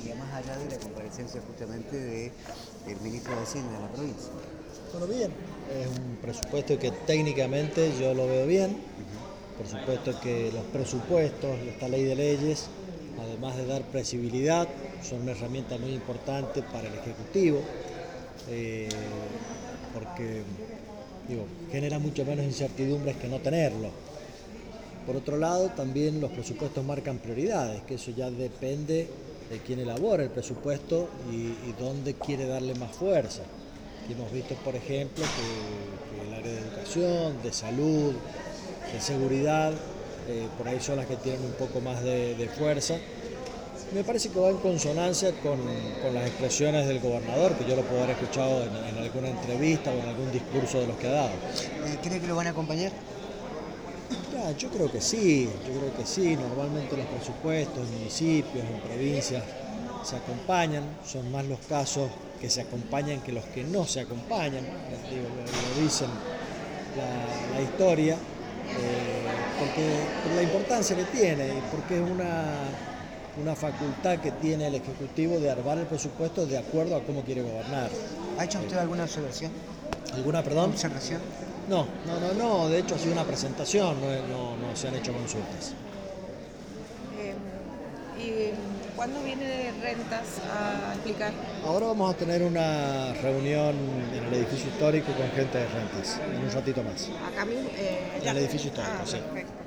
expectativa más allá de la comparecencia justamente del ministro de Hacienda de la provincia? Bueno, bien, es un presupuesto que técnicamente yo lo veo bien. Por supuesto que los presupuestos, esta ley de leyes, además de dar previsibilidad, son una herramienta muy importante para el Ejecutivo, eh, porque genera mucho menos incertidumbres que no tenerlo. Por otro lado, también los presupuestos marcan prioridades, que eso ya depende de quién elabora el presupuesto y dónde quiere darle más fuerza. Aquí hemos visto, por ejemplo, que el área de educación, de salud, de seguridad, por ahí son las que tienen un poco más de fuerza. Me parece que va en consonancia con las expresiones del gobernador, que yo lo puedo haber escuchado en alguna entrevista o en algún discurso de los que ha dado. ¿Cree que lo van a acompañar? Ya, yo creo que sí. Normalmente los presupuestos en municipios, en provincias, se acompañan. Son más los casos que se acompañan que los que no se acompañan. Lo dicen la historia, porque por la importancia que tiene y porque es una facultad que tiene el Ejecutivo de armar el presupuesto de acuerdo a cómo quiere gobernar. ¿Ha hecho usted alguna observación? ¿Alguna, perdón? ¿Observación? No, de hecho ha sido una presentación, no se han hecho consultas. ¿Y cuándo viene Rentas a explicar? Ahora vamos a tener una reunión en el edificio histórico con gente de Rentas, en un ratito más. Acá mismo. En el edificio histórico, sí. Perfecto.